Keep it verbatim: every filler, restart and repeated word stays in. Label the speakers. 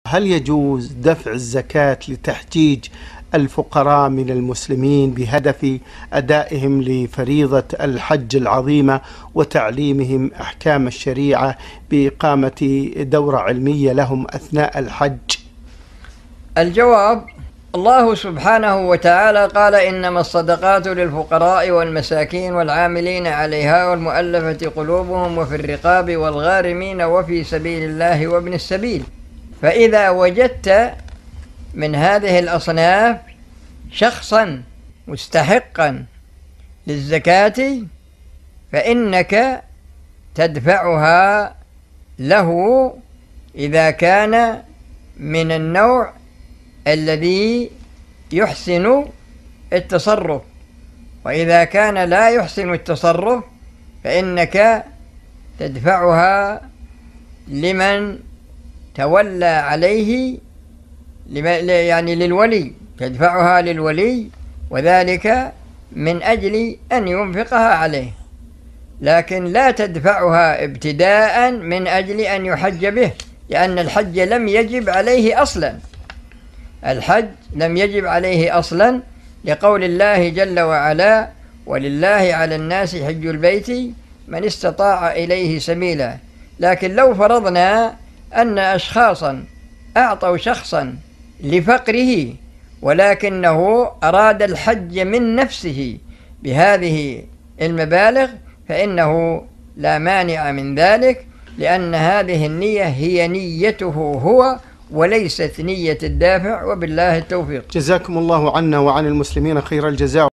Speaker 1: هل يجوز دفع الزكاة لتحجيج الفقراء من المسلمين بهدف أدائهم لفريضة الحج العظيمة وتعليمهم أحكام الشريعة بإقامة دورة علمية لهم أثناء الحج؟
Speaker 2: الجواب: الله سبحانه وتعالى قال: إنما الصدقات للفقراء والمساكين والعاملين عليها والمؤلفة قلوبهم وفي الرقاب والغارمين وفي سبيل الله وابن السبيل. فإذا وجدت من هذه الأصناف شخصا مستحقا للزكاة فإنك تدفعها له إذا كان من النوع الذي يحسن التصرف، وإذا كان لا يحسن التصرف فإنك تدفعها لمن تولى عليه، يعني للولي، تدفعها للولي، وذلك من أجل أن ينفقها عليه، لكن لا تدفعها ابتداء من أجل أن يحج به، لأن الحج لم يجب عليه أصلا. الحج لم يجب عليه أصلا لقول الله جل وعلا: ولله على الناس حج البيت من استطاع إليه سبيلا. لكن لو فرضنا أن أشخاصا أعطوا شخصا لفقره ولكنه أراد الحج من نفسه بهذه المبالغ فإنه لا مانع من ذلك، لأن هذه النية هي نيته هو وليست نية الدافع، وبالله التوفيق.
Speaker 1: جزاكم الله عنا وعن المسلمين خير الجزاء.